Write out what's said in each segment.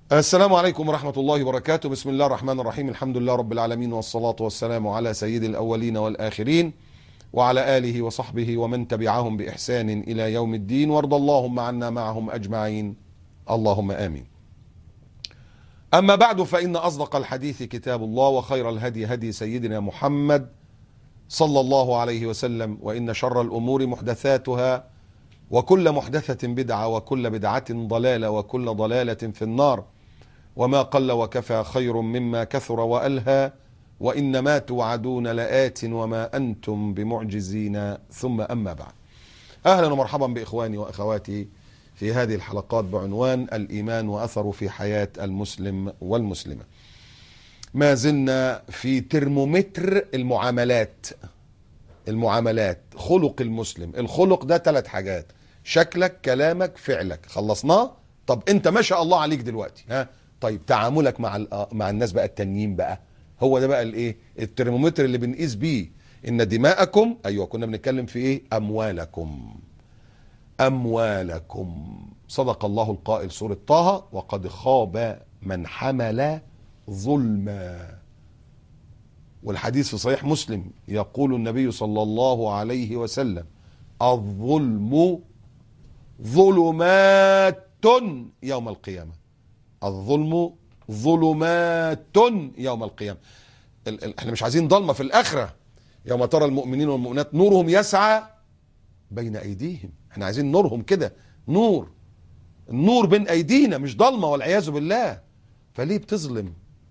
السلام عليكم ورحمة الله وبركاته. بسم الله الرحمن الرحيم. الحمد لله رب العالمين، والصلاة والسلام على سيد الأولين والآخرين وعلى آله وصحبه ومن تبعهم بإحسان إلى يوم الدين، وارض اللهم عنا معهم أجمعين، اللهم آمين. أما بعد، فإن أصدق الحديث كتاب الله، وخير الهدي هدي سيدنا محمد صلى الله عليه وسلم، وإن شر الأمور محدثاتها، وكل محدثة بدعة، وكل بدعة ضلالة، وكل ضلالة في النار. وما قل وكفى خير مما كثر وألهى، وإنما توعدون لآت وما أنتم بمعجزين. ثم أما بعد، أهلا ومرحبا بإخواني وأخواتي في هذه الحلقات بعنوان الإيمان وأثره في حياة المسلم والمسلمة. ما زلنا في ترمومتر المعاملات، خلق المسلم. الخلق ده 3 حاجات: شكلك، كلامك، فعلك. خلصناه. طب انت ما شاء الله عليك دلوقتي، طيب تعاملك مع الناس بقى التانيين بقى، هو ده بقى الايه، الترمومتر اللي بنقيس بيه ان دماءكم، ايوه كنا بنتكلم في ايه، اموالكم. صدق الله القائل سورة طه: وقد خاب من حمل ظلما. والحديث في صحيح مسلم يقول النبي صلى الله عليه وسلم: الظلم ظلمات يوم القيامة. الظلم ظلمات يوم القيامة. احنا مش عايزين ضلمة في الآخرة. يوم ترى المؤمنين والمؤمنات نورهم يسعى بين أيديهم. احنا عايزين نورهم كده، النور بين أيدينا، مش ضلمة والعياذ بالله. فليه بتظلم؟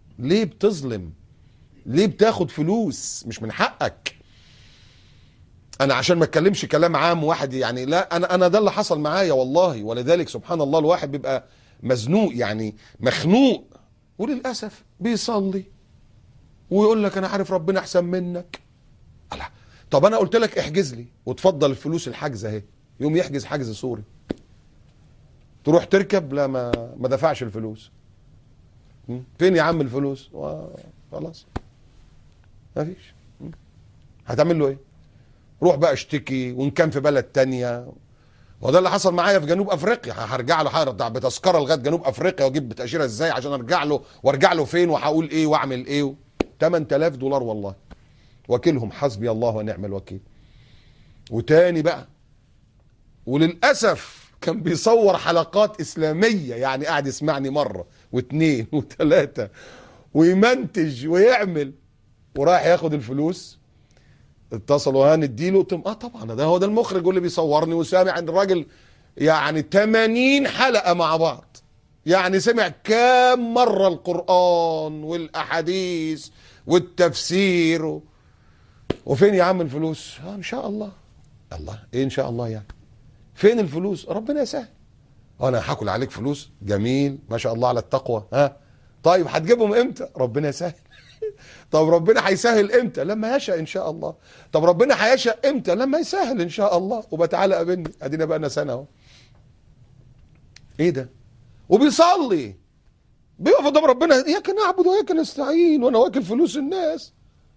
ليه بتاخد فلوس مش من حقك؟ انا عشان ما اتكلمش كلام عام واحد يعني، لا، انا ده اللي حصل معايا والله. ولذلك سبحان الله الواحد بيبقى مزنوق، يعني مخنوق، وللاسف بيصلي ويقول لك انا عارف ربنا احسن منك. الله. طب انا قلت لك احجز لي وتفضل الفلوس، الحجز اهي. يوم يحجز حجز سوري، تروح تركب، لا، ما دفعش الفلوس. فين يا عم الفلوس؟ خلاص ما فيش. هتعمل له ايه؟ روح بقى اشتكي، وان كان في بلد تانية. وده اللي حصل معايا في جنوب افريقيا. هرجع له، هرجع بتذكره لغايه جنوب افريقيا، واجيب تاشيره ازاي عشان ارجع له، وارجع له فين، وهقول ايه، واعمل ايه. $8000 والله. وكيلهم حسبي الله ونعم الوكيل. وتاني بقى، وللاسف كان بيصور حلقات اسلاميه، يعني قاعد يسمعني مره واثنين وثلاثه، ويمنتج ويعمل، ورايح ياخد الفلوس. اتصلوا: هنديله؟ طبعا ده هو ده المخرج واللي بيصورني، وسامع عند الراجل يعني 80 حلقة مع بعض. يعني سمع كام مرة القرآن والأحاديث والتفسير وفين يا عم الفلوس؟ إن شاء الله. الله إيه إن شاء الله يعني؟ فين الفلوس؟ ربنا يسهل. أنا هاكل عليك فلوس؟ جميل، ما شاء الله على التقوى. طيب هتجيبهم إمتى؟ ربنا يسهل. طب ربنا هيسهل امتى؟ لما يشاء ان شاء الله. طب ربنا هيشاء امتى؟ لما يسهل ان شاء الله. وبتعالى قابلني، ادينا بقى سنه اهو. ايه ده؟ وبيصلي، بيقف قدام ربنا: اياك نعبد واياك نستعين، وانا واكل فلوس الناس.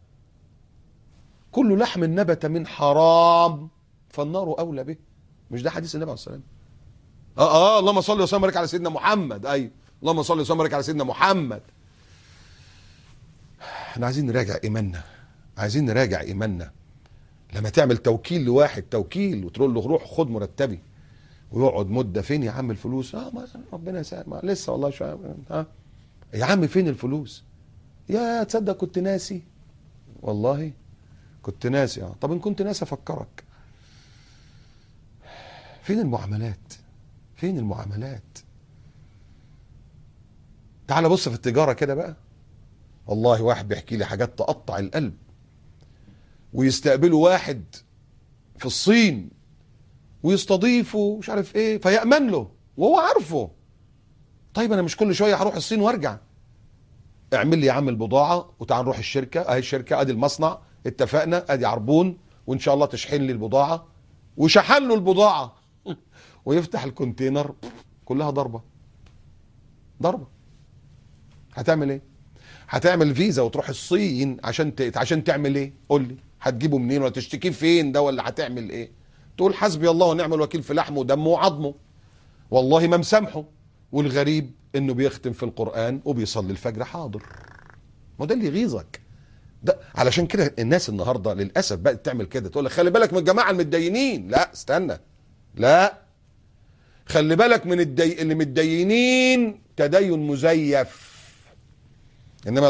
كل لحم نبت من حرام فالنار اولى به. مش ده حديث النبي عليه الصلاه والسلام؟ اللهم صل وسلم وبارك على سيدنا محمد. ايوه، اللهم صل وسلم وبارك على سيدنا محمد. احنا عايزين نراجع ايماننا. لما تعمل توكيل لواحد، توكيل، وتقول له روح خد مرتبي، ويقعد مده: فين يا عم الفلوس؟ ما ربنا يسهل، لسه والله شويه. يا عم فين الفلوس؟ يا تصدق كنت ناسي، والله كنت ناسي. طب ان كنت ناسي افكرك. فين المعاملات؟ تعال بص في التجاره كده بقى. والله واحد بيحكي لي حاجات تقطع القلب. ويستقبلوا واحد في الصين ويستضيفه مش عارف ايه، فيأمن له وهو عارفه. طيب انا مش كل شويه هروح الصين وارجع. اعمل لي يا عم البضاعه، وتعال نروح الشركه، اهي الشركه، ادي المصنع، اتفقنا، ادي عربون، وان شاء الله تشحن لي البضاعه. وشحن له البضاعه ويفتح الكونتينر، كلها ضربه. هتعمل ايه؟ هتعمل فيزا وتروح الصين عشان تعمل ايه؟ قول لي، هتجيبه منين؟ ولا تشتكيه فين ده؟ ولا هتعمل ايه؟ تقول حسبي الله ونعم الوكيل في لحمه ودمه وعظمه، والله ما مسامحه. والغريب انه بيختم في القرآن وبيصلي الفجر حاضر. ما ده اللي يغيظك ده. علشان كده الناس النهارده للاسف بقت تعمل كده، تقول لك خلي بالك من الجماعه المتدينين. لا استنى، لا، خلي بالك من اللي متدينين تدين مزيف. انما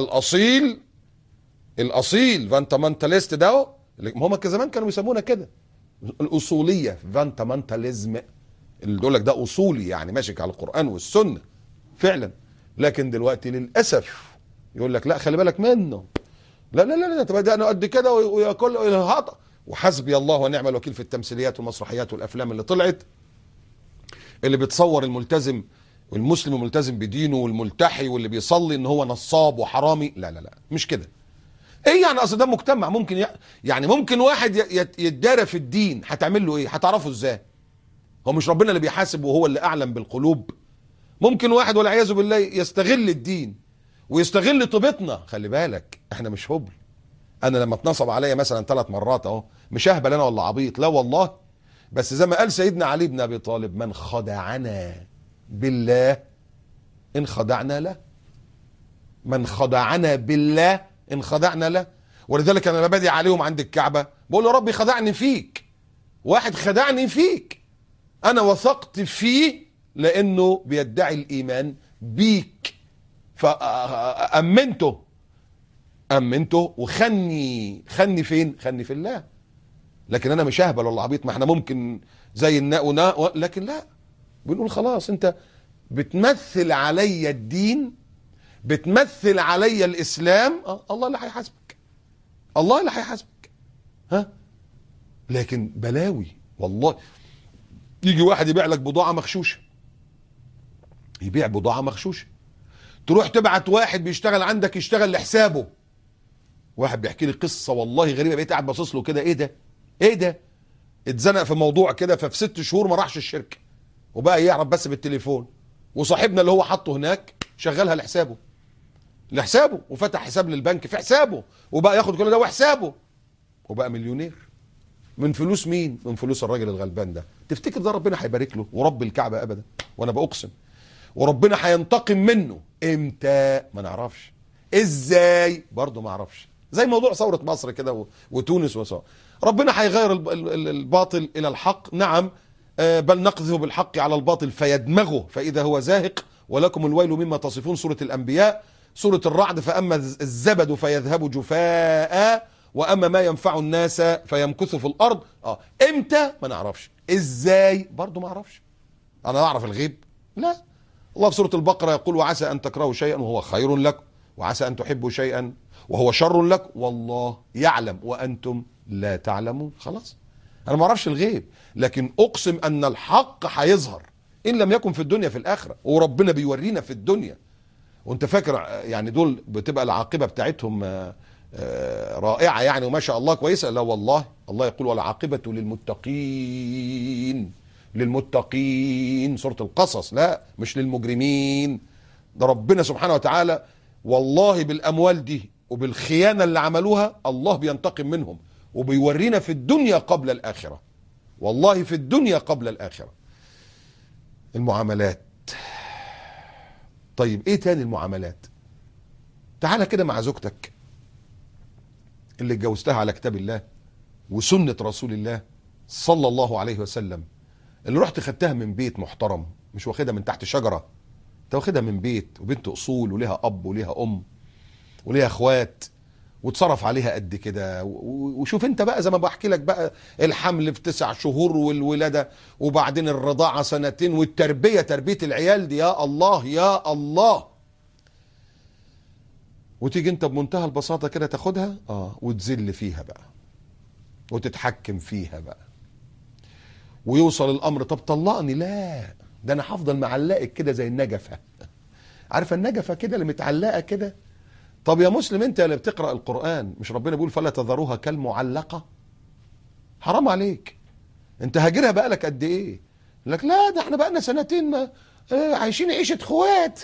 الاصيل فانتامنتاليست ده، هم زمان كانوا بيسمونا كده الاصوليه، فانتامنتاليزم، اللي يقول لك ده اصولي يعني ماشي على القران والسنه فعلا. لكن دلوقتي للاسف يقول لك لا خلي بالك منه، لا لا لا انت بدأنا قد كده وياكل هطأ. وحسبي الله ونعم الوكيل في التمثيليات والمسرحيات والافلام اللي طلعت، اللي بتصور الملتزم والمسلم الملتزم بدينه والملتحي واللي بيصلي ان هو نصاب وحرامي. لا لا لا مش كده. ايه يعني؟ اصل ده مجتمع ممكن يعني ممكن واحد يتدارى في الدين، هتعمل له ايه؟ هتعرفه ازاي؟ هو مش ربنا اللي بيحاسب وهو اللي اعلم بالقلوب؟ ممكن واحد والعياذ بالله يستغل الدين ويستغل طيبتنا. خلي بالك احنا مش هبل. انا لما اتنصب عليا مثلا 3 مرات اهو، مش اهبل انا ولا عبيط، لا والله. بس زي ما قال سيدنا علي بن ابي طالب: من خدعنا بالله ان خدعنا له. من خدعنا بالله ان خدعنا له. ولذلك انا بدعي عليهم عند الكعبه بقول يا ربي خدعني فيك. واحد خدعني فيك، انا وثقت فيه لانه بيدعي الايمان بيك، فامنته وخني فين؟ خني في الله. لكن انا مش اهبل ولا عبيط، ما احنا ممكن زي الناء لكن لا، بنقول خلاص انت بتمثل عليا الدين، بتمثل عليا الاسلام، الله اللي هيحاسبك، الله اللي هيحاسبك. ها؟ لكن بلاوي والله. يجي واحد يبيع لك بضاعه مغشوشه، يبيع بضاعه مغشوشه، تروح تبعت واحد بيشتغل عندك يشتغل لحسابه. واحد بيحكي لي قصه والله غريبه، بقيت قاعد باصص له كده، ايه ده؟ اتزنق في موضوع كده، ففي 6 شهور ما راحش الشركه وبقى يعرف بس بالتليفون، وصاحبنا اللي هو حطه هناك شغلها لحسابه وفتح حساب للبنك في حسابه وبقى ياخد كل ده وحسابه وبقى مليونير. من فلوس مين؟ من فلوس الراجل الغلبان ده. تفتكر ده ربنا هيبارك له؟ ورب الكعبه ابدا، وانا باقسم. وربنا هينتقم منه امتى؟ ما نعرفش. ازاي؟ برضه ما اعرفش. زي موضوع ثوره مصر كده وتونس وصار. ربنا هيغير الباطل الى الحق، نعم. بل نقذف بالحق على الباطل فيدمغه فاذا هو زاهق ولكم الويل مما تصفون. سوره الانبياء. سوره الرعد: فاما الزبد فيذهب جفاء واما ما ينفع الناس فيمكث في الارض. امتى؟ ما نعرفش. ازاي؟ برضه ما اعرفش. انا اعرف الغيب؟ لا. الله في سوره البقره يقول: وعسى ان تكرهوا شيئا وهو خير لكم، وعسى ان تحبوا شيئا وهو شر لكم، والله يعلم وانتم لا تعلمون. خلاص انا ما اعرفش الغيب، لكن اقسم ان الحق هيظهر ان لم يكن في الدنيا في الاخره، وربنا بيورينا في الدنيا. وانت فاكر يعني دول بتبقى العاقبه بتاعتهم رائعه يعني وما شاء الله كويسه؟ لا والله. الله يقول: والعاقبه للمتقين. سوره القصص. لا مش للمجرمين. ده ربنا سبحانه وتعالى والله بالاموال دي وبالخيانه اللي عملوها الله بينتقم منهم، وبيورينا في الدنيا قبل الاخره. والله في الدنيا قبل الاخره. المعاملات. طيب ايه تاني المعاملات؟ تعالى كده مع زوجتك اللي اتجوزتها على كتاب الله وسنة رسول الله صلى الله عليه وسلم، اللي رحت خدتها من بيت محترم، مش واخدها من تحت شجرة، انت واخدها من بيت وبنت اصول وليها اب وليها ام وليها اخوات، وتصرف عليها قد كده. وشوف انت بقى زي ما بحكي لك بقى، الحمل في 9 شهور والولادة وبعدين الرضاعة 2 والتربية، تربية العيال دي يا الله يا الله. وتيجي انت بمنتهى البساطة كده تاخدها وتذل فيها بقى وتتحكم فيها بقى، ويوصل الامر طب طلقني. لا ده انا هفضل معلقك كده زي النجفة. عارفة النجفة كده اللي متعلقة كده؟ طب يا مسلم انت اللي بتقرأ القرآن، مش ربنا بيقول فلا تذروها كالمعلقة؟ حرام عليك. انت هاجرها بقالك قد ايه؟ لك لا ده احنا بقالنا 2 ما عايشين عيشة خوات.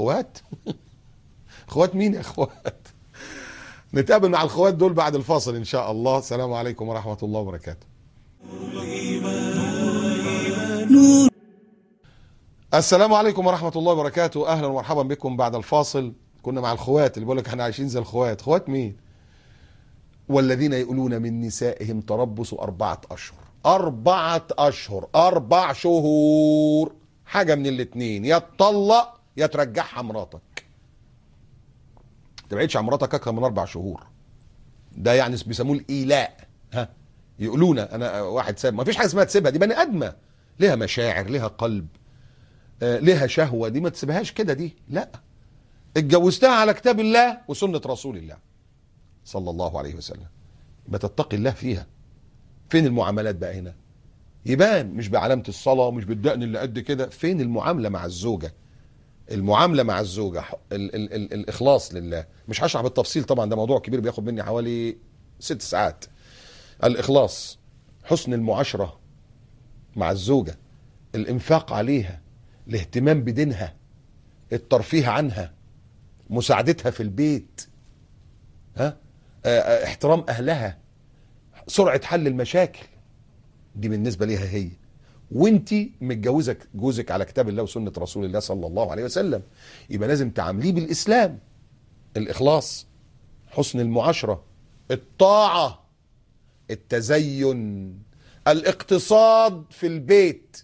خوات مين يا خوات؟ نتقابل مع الخوات دول بعد الفاصل ان شاء الله. السلام عليكم ورحمة الله وبركاته. السلام عليكم ورحمة الله وبركاته. أهلا ومرحبا بكم بعد الفاصل. كنا مع الخوات اللي بيقول لك احنا عايشين زي الخوات. خوات مين؟ والذين يقولون من نسائهم تربص 4 أشهر. 4 أشهر، 4 شهور، حاجة من الاتنين، يا تطلق يا ترجعها مراتك. ما تبعدش عن مراتك أكثر من 4 شهور. ده يعني بيسموه الإيلاء. ها، يقولون أنا واحد ساب، ما فيش حاجة اسمها تسيبها، دي بني آدمة ليها مشاعر، ليها قلب، ليها شهوة، دي ما تسيبهاش كده، دي لا، اتجوزتها على كتاب الله وسنة رسول الله صلى الله عليه وسلم، بتتقي الله فيها. فين المعاملات بقى هنا؟ يبان مش بعلامة الصلاة، مش بالدقن اللي قد كده. فين المعاملة مع الزوجة؟ المعاملة مع الزوجة، ال الإخلاص لله. مش هشرح بالتفصيل طبعا، ده موضوع كبير بياخد مني حوالي 6 ساعات. الإخلاص، حسن المعاشرة مع الزوجة، الإنفاق عليها، الاهتمام بدينها، الترفيه عنها، مساعدتها في البيت، ها، احترام أهلها، سرعة حل المشاكل. دي بالنسبة ليها هي. وانتي متجوزة جوزك على كتاب الله وسنة رسول الله صلى الله عليه وسلم، يبقى لازم تعامليه بالإسلام، الإخلاص، حسن المعاشرة، الطاعة، التزين، الاقتصاد في البيت،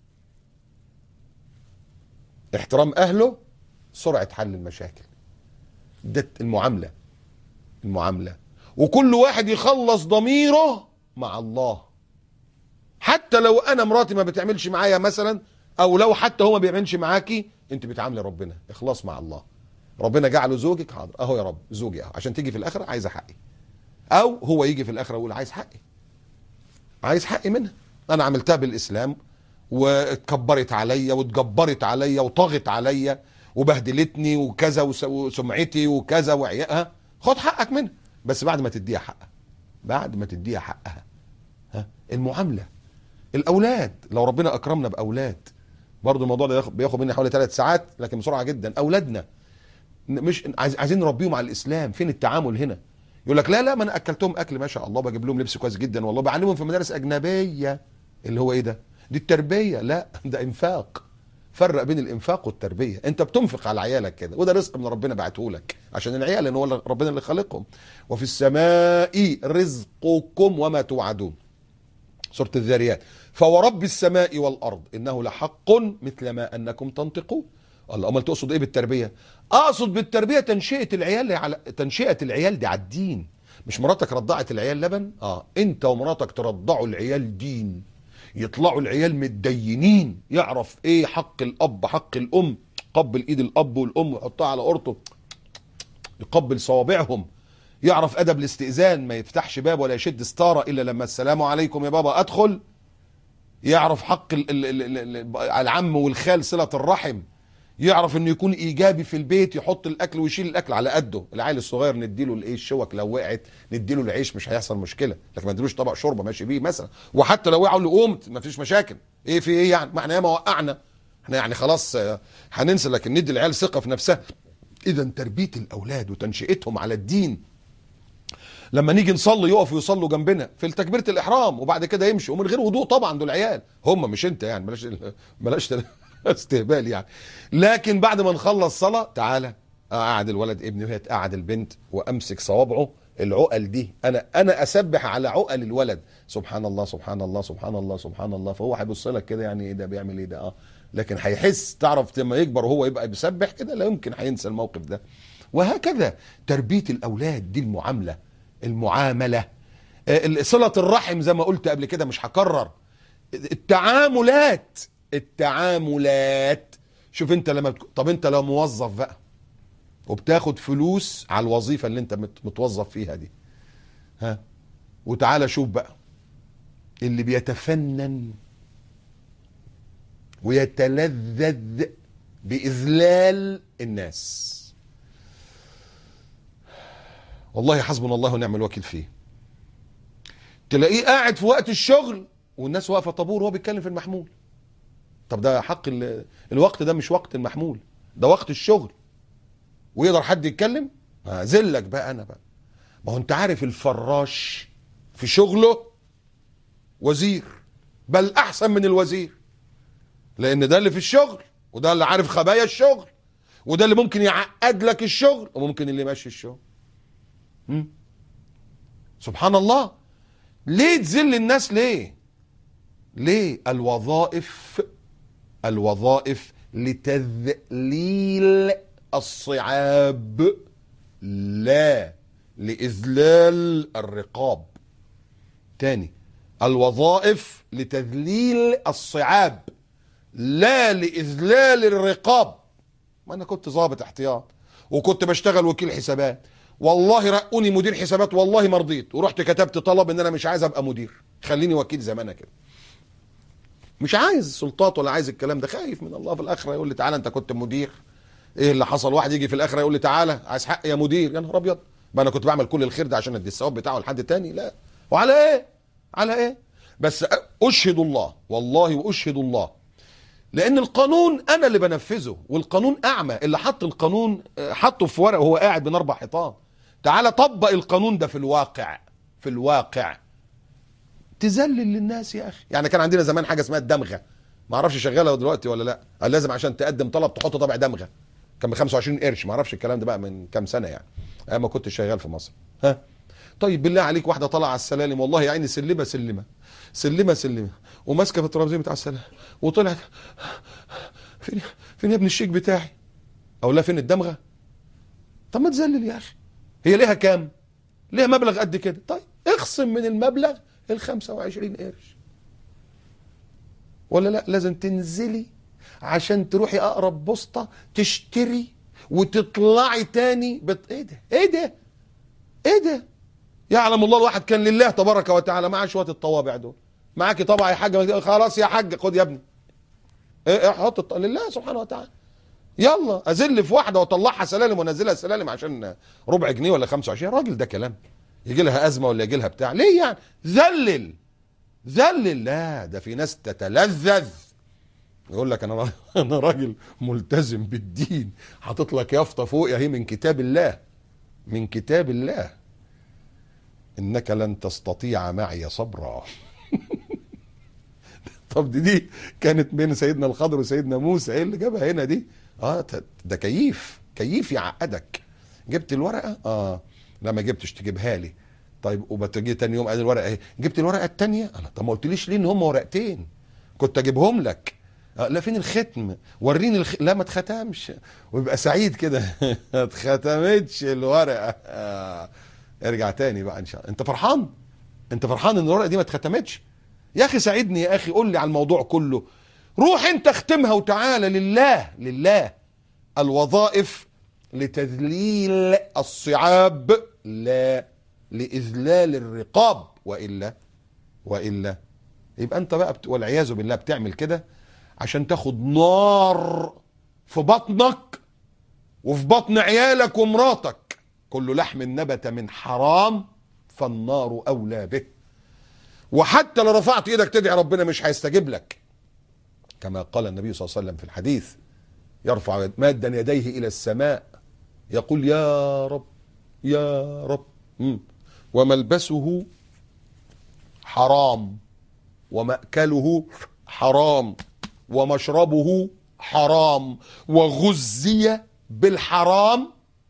احترام أهله، سرعة حل المشاكل. ده المعاملة. وكل واحد يخلص ضميره مع الله. حتى لو انا مراتي ما بتعملش معايا مثلا، او لو حتى هو ما بيعملش معاكي، انت بتعاملي ربنا اخلاص مع الله. ربنا جعله زوجك، حاضر اهو يا رب زوجي اهو، عشان تيجي في الاخره عايزه حقي، او هو يجي في الاخره يقول عايز حقي، عايز حقي منها. انا عملتها بالاسلام واتكبرت عليا واتجبرت عليا وطغت عليا وبهدلتني وكذا وسمعتي وكذا وعيائها، خد حقك منها، بس بعد ما تديها حقها، بعد ما تديها حقها. ها، المعامله. الاولاد، لو ربنا اكرمنا باولاد، برضو الموضوع ده بياخد مني حوالي 3 ساعات، لكن بسرعه جدا. اولادنا مش عايزين نربيهم على الاسلام. فين التعامل هنا؟ يقول لك لا ما انا اكلتهم اكل ما شاء الله، بجيب لهم لبس كويس جدا والله، بعلمهم في مدارس اجنبيه. اللي هو ايه ده؟ دي التربيه؟ لا، ده انفاق. فرق بين الانفاق والتربيه. انت بتنفق على عيالك كده، وده رزق من ربنا بعته لك عشان العيال، لان هو ربنا اللي خالقهم. وفي السماء رزقكم وما توعدون، سورة الذاريات. فورب السماء والأرض إنه لحق مثل ما أنكم تنطقون. الله، أمال تقصد إيه بالتربية؟ أقصد بالتربية تنشئة العيال دي على الدين. مش مراتك رضعت العيال لبن؟ أنت ومراتك ترضعوا العيال دين، يطلعوا العيال متدينين، يعرف إيه حق الأب، حق الأم، قبل إيد الأب والأم ويحطها على قرطه، يقبل صوابعهم، يعرف أدب الاستئذان، ما يفتحش باب ولا يشد ستارة إلا لما السلام عليكم يا بابا أدخل، يعرف حق العم والخال، صلة الرحم، يعرف انه يكون ايجابي في البيت، يحط الاكل ويشيل الاكل على قده. العيل الصغير نديله الايه، الشوك لو وقعت نديله العيش، مش هيحصل مشكله، لكن ما نديلوش طبق شوربه ماشي بيه مثلا. وحتى لو وقعوا اللي قومت ما فيش مشاكل. ايه في ايه يعني؟ ما احنا ياما وقعنا، احنا يعني خلاص هننسى، لكن ندي العيال ثقه في نفسها. اذا تربيه الاولاد وتنشئتهم على الدين. لما نيجي نصلي يقفوا يصلوا جنبنا في تكبيره الاحرام، وبعد كده يمشوا ومن غير وضوء طبعا، دول عيال هم مش انت يعني، بلاش استهبال يعني. لكن بعد ما نخلص صلاه، تعالى اقعد الولد ابني وهي تقعد البنت، وامسك صوابعه العقل دي، انا اسبح على عقل الولد، سبحان الله سبحان الله سبحان الله سبحان الله. فهو هيبص لك كده يعني ايه ده بيعمل ايه ده، لكن هيحس، تعرف لما يكبر وهو يبقى بيسبح كده لا يمكن هينسى الموقف ده. وهكذا تربيه الاولاد، دي المعامله، صله الرحم زي ما قلت قبل كده، مش هكرر. التعاملات. شوف انت لما طب انت لو موظف بقى وبتاخد فلوس على الوظيفه اللي انت متوظف فيها دي، ها، وتعالى شوف بقى اللي بيتفنن ويتلذذ بإذلال الناس، والله حسبنا الله ونعم الوكيل فيه. تلاقيه قاعد في وقت الشغل والناس واقفه طابور وهو بيتكلم في المحمول. طب ده حق الوقت، ده مش وقت المحمول، ده وقت الشغل، ويقدر حد يتكلم؟ هذلك بقى انا بقى. ما هو انت عارف الفراش في شغله وزير، بل احسن من الوزير، لان ده اللي في الشغل وده اللي عارف خبايا الشغل، وده اللي ممكن يعقد لك الشغل، وممكن اللي يمشي الشغل. سبحان الله. ليه تذل الناس؟ ليه الوظائف لتذليل الصعاب لا لإذلال الرقاب. تاني، الوظائف لتذليل الصعاب لا لإذلال الرقاب. ما أنا كنت ضابط احتياط وكنت بشتغل وكيل حسابات، والله رقوني مدير حسابات والله ما رضيت، ورحت كتبت طلب ان انا مش عايز ابقى مدير، خليني وكيل زي ما انا كده. مش عايز سلطات ولا عايز الكلام ده، خايف من الله في الاخره يقول لي تعالى انت كنت مدير. ايه اللي حصل؟ واحد يجي في الاخره يقول لي تعالى عايز حق يا مدير، يا نهار ابيض. ما انا كنت بعمل كل الخير ده عشان ادي الثواب بتاعه لحد تاني؟ لا. وعلى ايه؟ على ايه؟ بس اشهد الله والله واشهد الله، لان القانون انا اللي بنفذه، والقانون اعمى. اللي حط القانون حطه في ورقه وهو قاعد بين 4 حيطان. تعالى طبق القانون ده في الواقع تذلل للناس يا اخي. يعني كان عندنا زمان حاجه اسمها الدمغه، ما اعرفش شغاله دلوقتي ولا لا. قال لازم عشان تقدم طلب تحط طبع دمغه، كان ب 25 قرش، ما اعرفش الكلام ده بقى من كام سنه يعني، انا ما كنت شغال في مصر. ها طيب بالله عليك، واحده طالعه على السلالم والله يا عيني سلمه وماسكه في الترابيزه بتاع السلالم، وطلعت فين يا ابن الشيك بتاعي؟ او لا فين الدمغه؟ طب ما تذلل يا اخي. هي ليها كام؟ ليها مبلغ قد كده، طيب اخصم من المبلغ ال 25 قرش. ولا لا لازم تنزلي عشان تروحي اقرب بوسطه تشتري وتطلعي تاني ايه ده يعلم الله. الواحد كان لله تبارك وتعالى معاه شويه الطوابع دول. معاكي طبع يا حاج، خلاص يا حاج خد يا ابني، حط لله سبحانه وتعالى. يلا ازل في واحده واطلعها سلالم وانزلها سلالم عشان ربع جنيه ولا 25. يا راجل ده كلام يجي لها ازمه ولا يجي لها بتاع ليه يعني؟ ذلل. لا ده في ناس تتلذذ، يقول لك انا راجل ملتزم بالدين، حاطط لك يافطه فوق يا هي من كتاب الله، انك لن تستطيع معي صبرا. طب دي كانت بين سيدنا الخضر وسيدنا موسى، ايه اللي جابها هنا دي؟ ده كيف يعقدك. جبت الورقه؟ لا ما جبتش، تجيبها لي. طيب وبتجي تاني يوم ادي الورقه اهي. جبت الورقه الثانيه؟ انا طب ما قلتليش ليه ان هم ورقتين؟ كنت اجيبهم لك. لا فين الختم؟ وريني لا ما اتختمش، ويبقى سعيد كده. ما اتختمتش الورقه. ارجع تاني بقى ان شاء الله. انت فرحان ان الورقه دي ما اتختمتش؟ يا اخي ساعدني يا اخي، قول لي على الموضوع كله. روح انت اختمها وتعالى. لله الوظائف لتذليل الصعاب لا لإذلال الرقاب، وإلا يبقى انت بقى والعياذ بالله بتعمل كده عشان تاخد نار في بطنك وفي بطن عيالك ومراتك. كل لحم نبت من حرام فالنار أولى به. وحتى لو رفعت ايدك تدعي ربنا مش هيستجيب لك، كما قال النبي صلى الله عليه وسلم في الحديث: يرفع مادا يديه الى السماء يقول يا رب يا رب، وملبسه حرام ومأكله حرام ومشربه حرام وغذي بالحرام،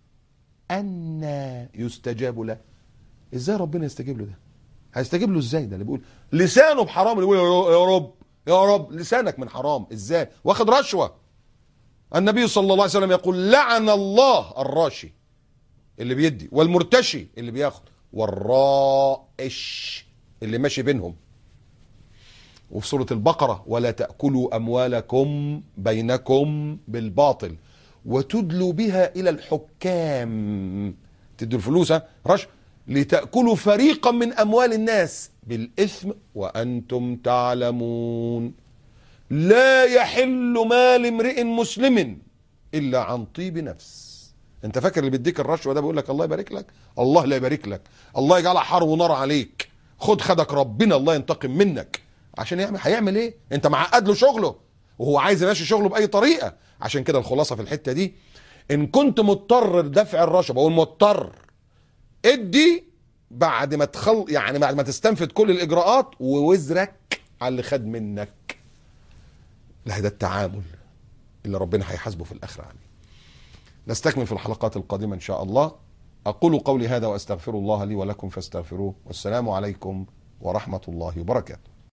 أن يستجاب له. ازاي ربنا يستجيب له؟ ده هيستجيب له ازاي؟ ده اللي بيقول لسانه بحرام، اللي بيقول يا رب يا رب لسانك من حرام، ازاي؟ واخد رشوة. النبي صلى الله عليه وسلم يقول: لعن الله الراشي اللي بيدي، والمرتشي اللي بياخد، والرائش اللي ماشي بينهم. وفي سورة البقرة: ولا تأكلوا أموالكم بينكم بالباطل وتدلوا بها إلى الحكام. تدوا الفلوس رشوة لتأكلوا فريقا من أموال الناس بالإثم وأنتم تعلمون. لا يحل مال امرئ مسلم إلا عن طيب نفس. انت فاكر اللي بيديك الرشوة ده بيقول لك الله يبارك لك؟ الله لا يبارك لك، الله يجعلها حر ونار عليك، خدك ربنا، الله ينتقم منك. عشان هيعمل ايه؟ انت معقد له شغله وهو عايز يمشي شغله بأي طريقة. عشان كده الخلاصة في الحتة دي: ان كنت مضطر لدفع الرشوة، بقول مضطر، ادي بعد ما يعني بعد ما تستنفذ كل الاجراءات، ووزرك على اللي خد منك. لا ده التعامل. اللي ربنا هيحاسبه في الآخرة عليه. نستكمل في الحلقات القادمة إن شاء الله. أقول قولي هذا وأستغفر الله لي ولكم فاستغفروه، والسلام عليكم ورحمة الله وبركاته.